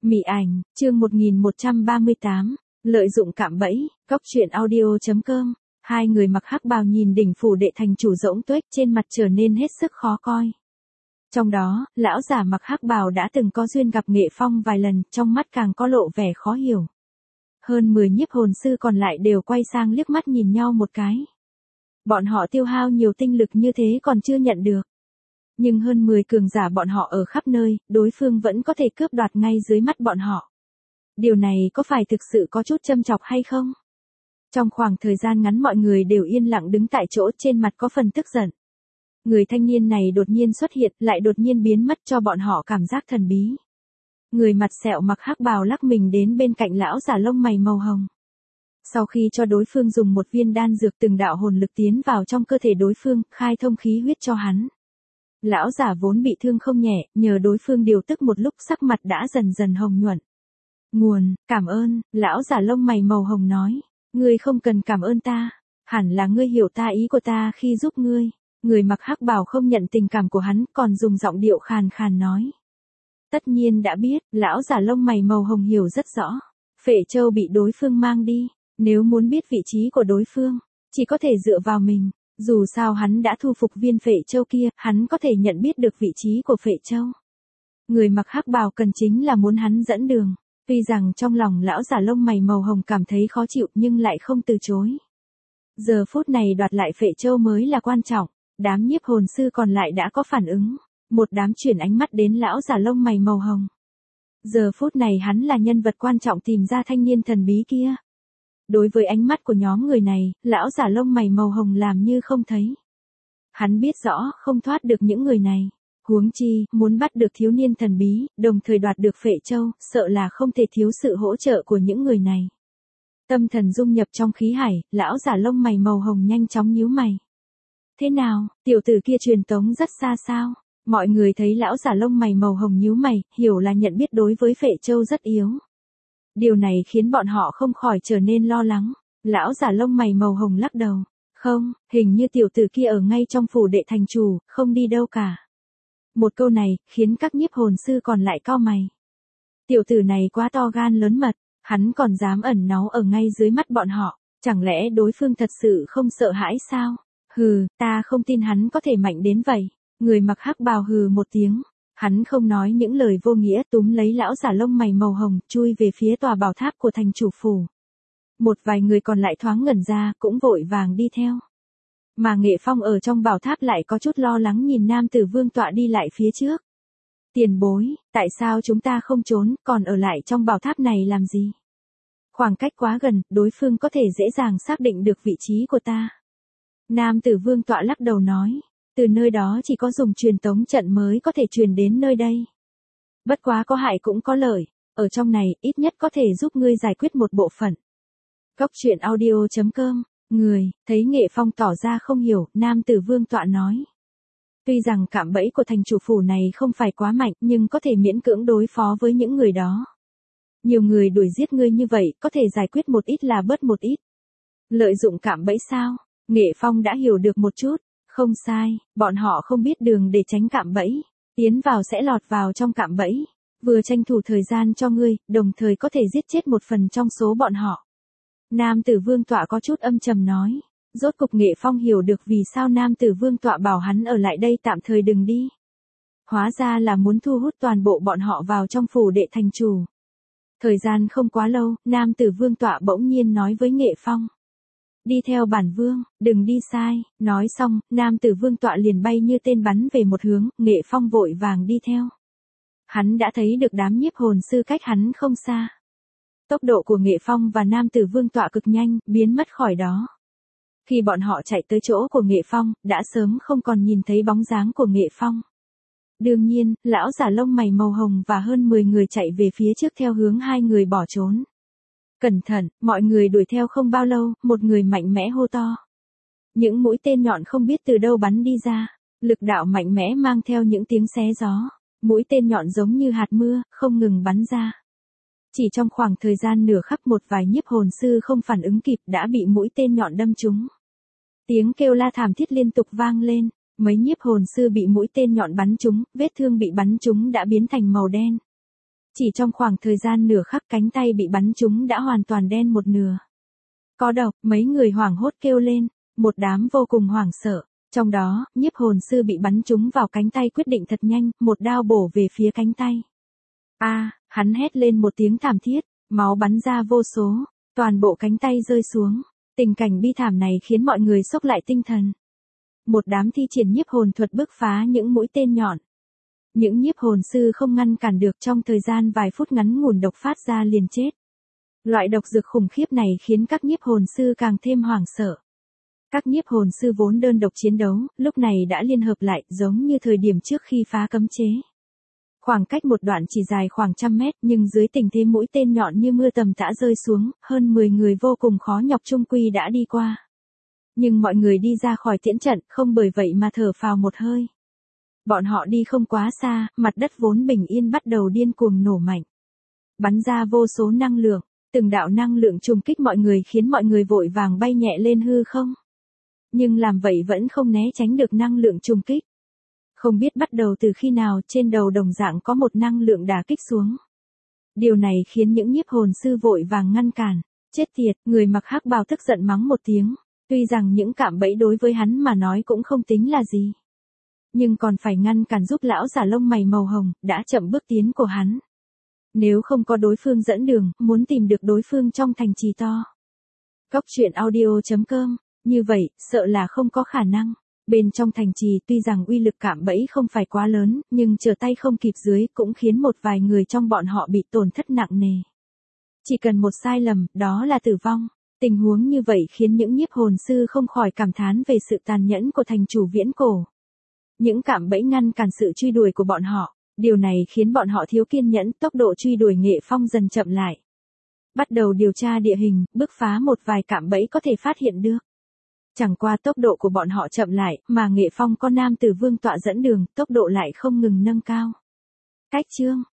Mị ảnh, chương 1138, lợi dụng cạm bẫy, góc truyện audio.com. Hai người mặc hắc bào nhìn đỉnh phủ đệ thành chủ rỗng tuếch trên mặt trở nên hết sức khó coi. Trong đó, lão giả mặc hắc bào đã từng có duyên gặp Nghệ Phong vài lần, trong mắt càng có lộ vẻ khó hiểu. Hơn 10 nhiếp hồn sư còn lại đều quay sang liếc mắt nhìn nhau một cái. Bọn họ tiêu hao nhiều tinh lực như thế còn chưa nhận được. Nhưng hơn 10 cường giả bọn họ ở khắp nơi, đối phương vẫn có thể cướp đoạt ngay dưới mắt bọn họ. Điều này có phải thực sự có chút châm chọc hay không? Trong khoảng thời gian ngắn mọi người đều yên lặng đứng tại chỗ, trên mặt có phần tức giận. Người thanh niên này đột nhiên xuất hiện, lại đột nhiên biến mất, cho bọn họ cảm giác thần bí. Người mặt sẹo mặc hắc bào lắc mình đến bên cạnh lão giả lông mày màu hồng. Sau khi cho đối phương dùng một viên đan dược, từng đạo hồn lực tiến vào trong cơ thể đối phương, khai thông khí huyết cho hắn. Lão giả vốn bị thương không nhẹ, nhờ đối phương điều tức một lúc sắc mặt đã dần dần hồng nhuận. Cảm ơn, lão giả lông mày màu hồng nói. Ngươi không cần cảm ơn ta, hẳn là ngươi hiểu ta ý của ta khi giúp ngươi. Người mặc hắc bào không nhận tình cảm của hắn, còn dùng giọng điệu khàn khàn nói. Tất nhiên đã biết, lão giả lông mày màu hồng hiểu rất rõ. Phệ Châu bị đối phương mang đi, nếu muốn biết vị trí của đối phương, chỉ có thể dựa vào mình. Dù sao hắn đã thu phục viên Phệ Châu kia, hắn có thể nhận biết được vị trí của Phệ Châu. Người mặc hắc bào cần chính là muốn hắn dẫn đường. Tuy rằng trong lòng lão giả lông mày màu hồng cảm thấy khó chịu nhưng lại không từ chối. Giờ phút này đoạt lại Phệ Châu mới là quan trọng. Đám nhiếp hồn sư còn lại đã có phản ứng. Một đám chuyển ánh mắt đến lão giả lông mày màu hồng. Giờ phút này hắn là nhân vật quan trọng tìm ra thanh niên thần bí kia. Đối với ánh mắt của nhóm người này, lão giả lông mày màu hồng làm như không thấy. Hắn biết rõ không thoát được những người này. Huống chi, muốn bắt được thiếu niên thần bí, đồng thời đoạt được Phệ Châu, sợ là không thể thiếu sự hỗ trợ của những người này. Tâm thần dung nhập trong khí hải, lão giả lông mày màu hồng nhanh chóng nhíu mày. Thế nào, tiểu tử kia truyền tống rất xa sao? Mọi người thấy lão giả lông mày màu hồng nhíu mày, hiểu là nhận biết đối với Phệ Châu rất yếu. Điều này khiến bọn họ không khỏi trở nên lo lắng. Lão giả lông mày màu hồng lắc đầu. Không, hình như tiểu tử kia ở ngay trong phủ đệ thành chủ, không đi đâu cả. Một câu này, khiến các nhiếp hồn sư còn lại cau mày. Tiểu tử này quá to gan lớn mật, hắn còn dám ẩn náu ở ngay dưới mắt bọn họ, chẳng lẽ đối phương thật sự không sợ hãi sao? Hừ, ta không tin hắn có thể mạnh đến vậy. Người mặc hắc bào hừ một tiếng, hắn không nói những lời vô nghĩa, túm lấy lão giả lông mày màu hồng, chui về phía tòa bảo tháp của thành chủ phủ. Một vài người còn lại thoáng ngẩn ra, cũng vội vàng đi theo. Mà Nghệ Phong ở trong bảo tháp lại có chút lo lắng nhìn nam tử vương tọa đi lại phía trước. Tiền bối, tại sao chúng ta không trốn, còn ở lại trong bảo tháp này làm gì? Khoảng cách quá gần, đối phương có thể dễ dàng xác định được vị trí của ta. Nam tử vương tọa lắc đầu nói, từ nơi đó chỉ có dùng truyền tống trận mới có thể truyền đến nơi đây. Bất quá có hại cũng có lợi, ở trong này ít nhất có thể giúp ngươi giải quyết một bộ phận. Góc truyện audio.com. Người, thấy Nghệ Phong tỏ ra không hiểu, nam tử vương tọa nói. Tuy rằng cạm bẫy của thành chủ phủ này không phải quá mạnh, nhưng có thể miễn cưỡng đối phó với những người đó. Nhiều người đuổi giết ngươi như vậy, có thể giải quyết một ít là bớt một ít. Lợi dụng cạm bẫy sao? Nghệ Phong đã hiểu được một chút. Không sai, bọn họ không biết đường để tránh cạm bẫy. Tiến vào sẽ lọt vào trong cạm bẫy. Vừa tranh thủ thời gian cho ngươi, đồng thời có thể giết chết một phần trong số bọn họ. Nam tử vương tọa có chút âm trầm nói. Rốt cục Nghệ Phong hiểu được vì sao nam tử vương tọa bảo hắn ở lại đây tạm thời đừng đi. Hóa ra là muốn thu hút toàn bộ bọn họ vào trong phủ đệ thành chủ. Thời gian không quá lâu, nam tử vương tọa bỗng nhiên nói với Nghệ Phong. Đi theo bản vương, đừng đi sai. Nói xong, nam tử vương tọa liền bay như tên bắn về một hướng, Nghệ Phong vội vàng đi theo. Hắn đã thấy được đám nhiếp hồn sư cách hắn không xa. Tốc độ của Nghệ Phong và nam tử vương tọa cực nhanh, biến mất khỏi đó. Khi bọn họ chạy tới chỗ của Nghệ Phong, đã sớm không còn nhìn thấy bóng dáng của Nghệ Phong. Đương nhiên, lão giả lông mày màu hồng và hơn 10 người chạy về phía trước theo hướng hai người bỏ trốn. Cẩn thận, mọi người đuổi theo không bao lâu, một người mạnh mẽ hô to. Những mũi tên nhọn không biết từ đâu bắn đi ra, lực đạo mạnh mẽ mang theo những tiếng xé gió, mũi tên nhọn giống như hạt mưa, không ngừng bắn ra. Chỉ trong khoảng thời gian nửa khắc một vài nhiếp hồn sư không phản ứng kịp đã bị mũi tên nhọn đâm trúng. Tiếng kêu la thảm thiết liên tục vang lên, mấy nhiếp hồn sư bị mũi tên nhọn bắn trúng, vết thương bị bắn trúng đã biến thành màu đen. Chỉ trong khoảng thời gian nửa khắc cánh tay bị bắn trúng đã hoàn toàn đen một nửa. Có độc, mấy người hoảng hốt kêu lên, một đám vô cùng hoảng sợ. Trong đó, nhiếp hồn sư bị bắn trúng vào cánh tay quyết định thật nhanh, một đao bổ về phía cánh tay. Hắn hét lên một tiếng thảm thiết, máu bắn ra vô số, toàn bộ cánh tay rơi xuống. Tình cảnh bi thảm này khiến mọi người sốc lại tinh thần. Một đám thi triển nhiếp hồn thuật bức phá những mũi tên nhọn. Những nhiếp hồn sư không ngăn cản được, trong thời gian vài phút ngắn ngủn độc phát ra liền chết. Loại độc dược khủng khiếp này khiến các nhiếp hồn sư càng thêm hoảng sợ. Các nhiếp hồn sư vốn đơn độc chiến đấu, lúc này đã liên hợp lại, giống như thời điểm trước khi phá cấm chế. Khoảng cách một đoạn chỉ dài khoảng 100 mét, nhưng dưới tình thế mũi tên nhọn như mưa tầm tã rơi xuống, hơn 10 người vô cùng khó nhọc chung quy đã đi qua. Nhưng mọi người đi ra khỏi tiễn trận, không bởi vậy mà thở phào một hơi. Bọn họ đi không quá xa, mặt đất vốn bình yên bắt đầu điên cuồng nổ mạnh. Bắn ra vô số năng lượng, từng đạo năng lượng trùng kích mọi người khiến mọi người vội vàng bay nhẹ lên hư không. Nhưng làm vậy vẫn không né tránh được năng lượng trùng kích. Không biết bắt đầu từ khi nào trên đầu đồng dạng có một năng lượng đả kích xuống. Điều này khiến những nhiếp hồn sư vội vàng ngăn cản. Chết tiệt, người mặc hắc bào tức giận mắng một tiếng. Tuy rằng những cạm bẫy đối với hắn mà nói cũng không tính là gì. Nhưng còn phải ngăn cản giúp lão giả lông mày màu hồng, đã chậm bước tiến của hắn. Nếu không có đối phương dẫn đường, muốn tìm được đối phương trong thành trì to. Cóc truyện audio.com, như vậy, sợ là không có khả năng. Bên trong thành trì tuy rằng uy lực cạm bẫy không phải quá lớn, nhưng trở tay không kịp dưới cũng khiến một vài người trong bọn họ bị tổn thất nặng nề. Chỉ cần một sai lầm, đó là tử vong. Tình huống như vậy khiến những nhiếp hồn sư không khỏi cảm thán về sự tàn nhẫn của thành chủ viễn cổ. Những cạm bẫy ngăn cản sự truy đuổi của bọn họ, điều này khiến bọn họ thiếu kiên nhẫn, tốc độ truy đuổi Nghệ Phong dần chậm lại. Bắt đầu điều tra địa hình, bứt phá một vài cạm bẫy có thể phát hiện được. Chẳng qua tốc độ của bọn họ chậm lại, mà Nghệ Phong có nam tử vương tọa dẫn đường, tốc độ lại không ngừng nâng cao. Cách chương